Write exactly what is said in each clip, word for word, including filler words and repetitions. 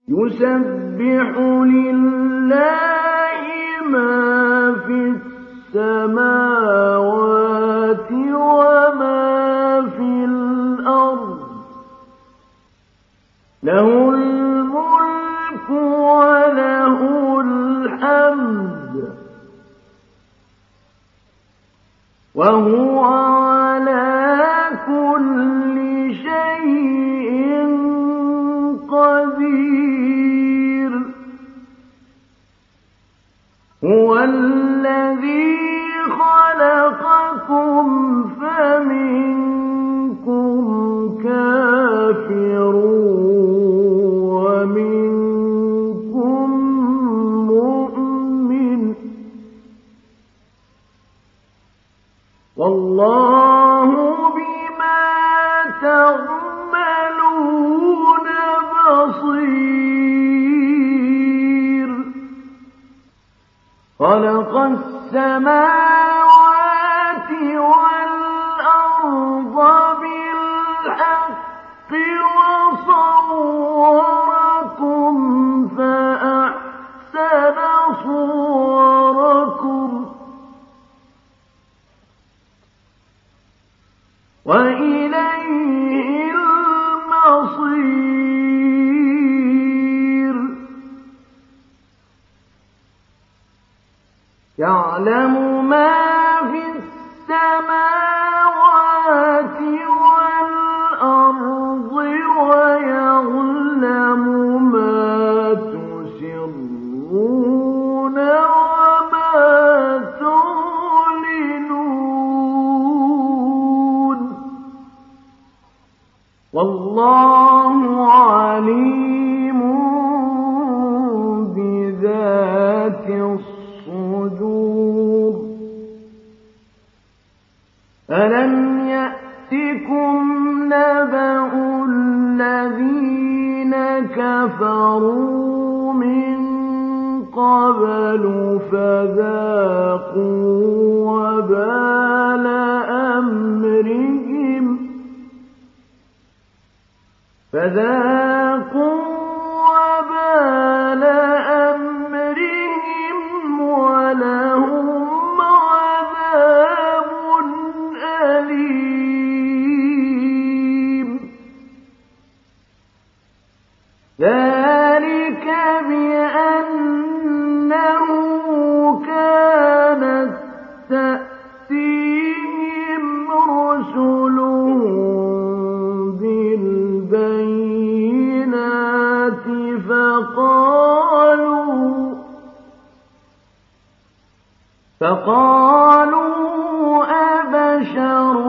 يسبح لله ما في السماوات وما في الأرض له الملك وله الحمد وهو على كل شيء قدير هو الذي خلقكم فمنكم كافر ومنكم مؤمن والله بما تعملون بصير خلق السماوات والأرض بالحق وصوركم فأحسن صوركم وإليه المصير يعلم ما في السماوات والأرض ويعلم ما تسرون وما تعلنون والله عليم بذات الصدور ألم يأتكم نبأ الذين كفروا من قبل فذاقوا وبال أمرهم فذاقوا وبال أمرهم ولهم عذاب أليم ذلك بأنه كانت تأتيهم رسلهم بالبينات فقالوا فقالوا أبشر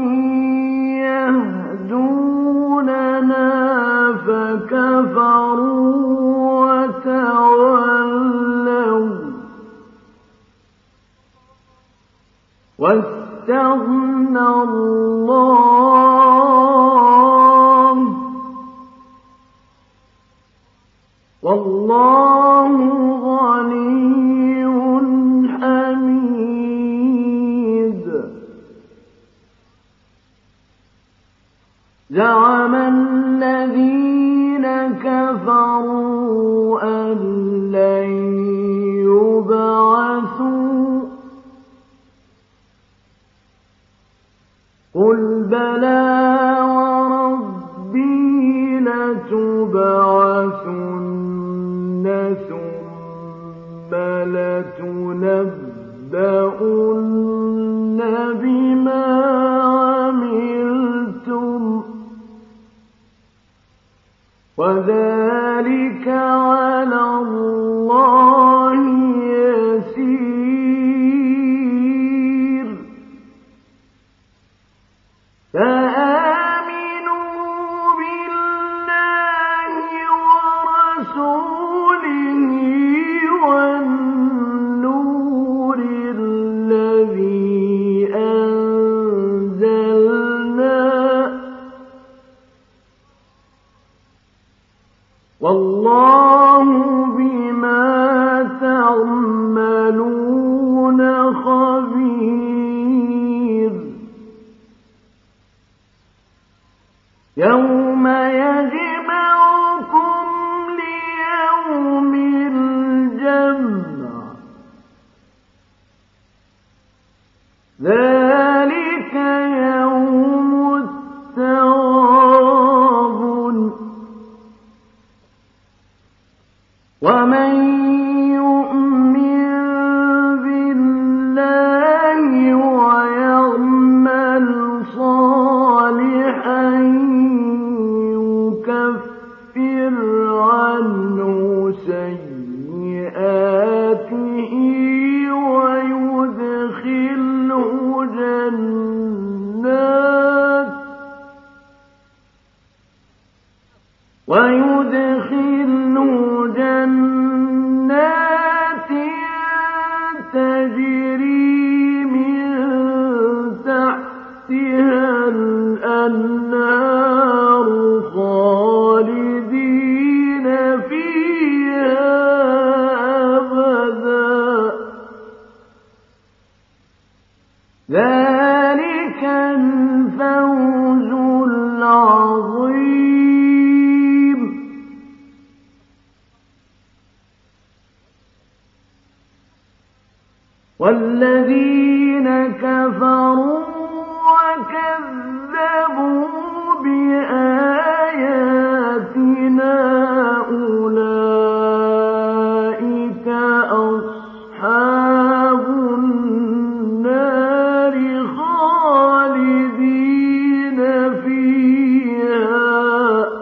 يهدوننا فكفروا وتولوا واستغنى الله والله غني حميد زعم الذين كفروا أن لن يبعثوا قل بلى وربي لتبعثن ثم لتنبؤن بما عملتم وذلك على الله يسير فآمنوا بالله ورسوله والنور الذي أنزلنا والله بما تعملون خبير يوم يجمعكم ومن يؤمن بالله ويعمل صالحا يكفر عنه سيئاته ويدخله جنات ويدخله جنات تجري من تحتها الأنهار خالدين فيها أبدا ذلك الفوز العظيم. والذين كفروا وكذبوا بآياتنا أولئك أصحاب النار خالدين فيها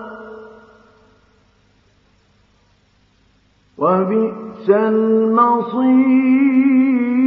وبئس المصير.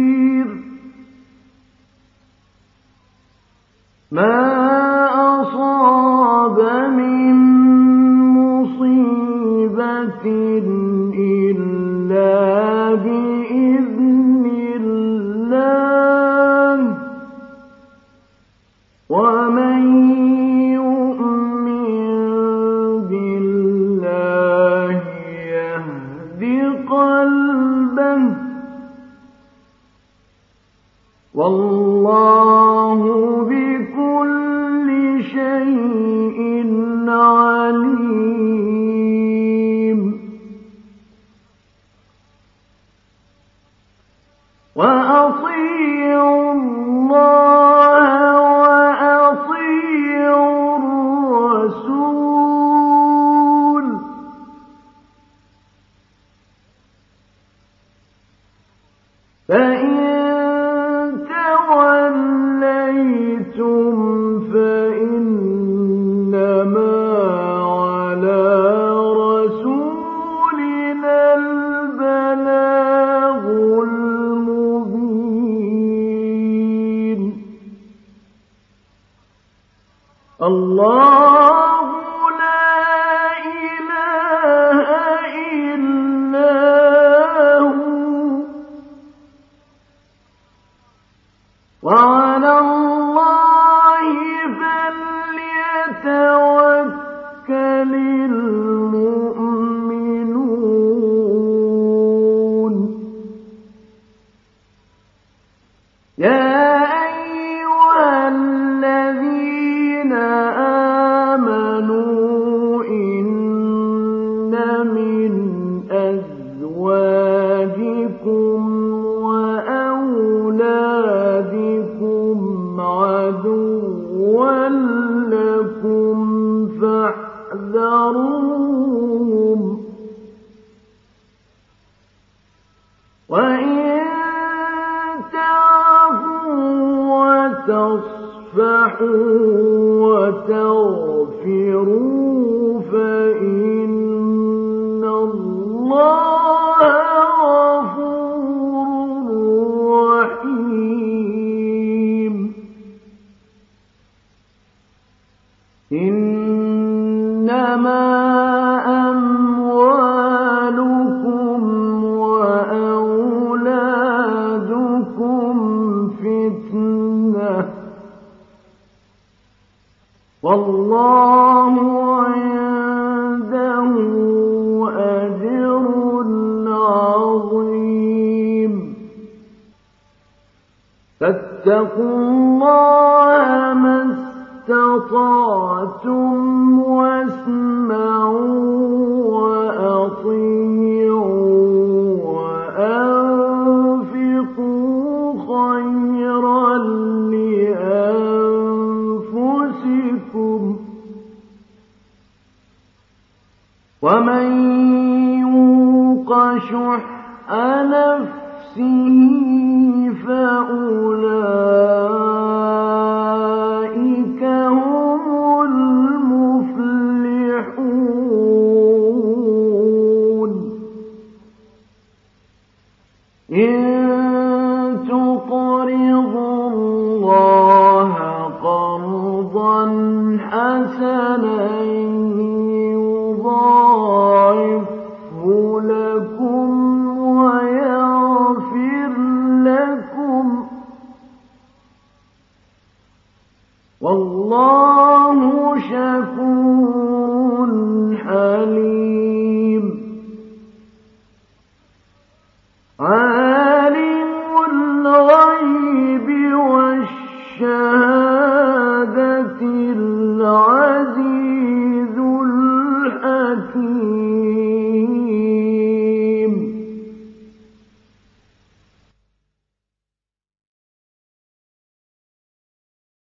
ما أصاب من مصيبة إلا بإذن الله ومن يؤمن بالله يهد قلبه والله بكل شيء عليم. وأطيعوا الله وأطيعوا الرسول فإن توليتم فإنما على رسولنا البلاغ المبين. الله لا إله إلا هو وعلى الله فليتوكل المؤمنون. يا أيها الذين آمنوا إن من أزواجكم وأولادكم عدوا لكم فاحذروهم وإن تعفوا وتصفحوا وتغفروا فإن الله غفور رحيم. إنما أموالكم وأولادكم فتنة والله عنده أجر عظيم. فاتقوا الله ما استطعتم واسمعوا وأطيعوا وأنفقوا خيرا لأنفسكم ومن يوق يوق شح نفسه فأولئك هم المفلحون إن تقرضوا الله قرضا حسنا يضاعفه لكم ويغفر لكم والله شكور حليم عالم الغيب والشهادة العزيز الحكيم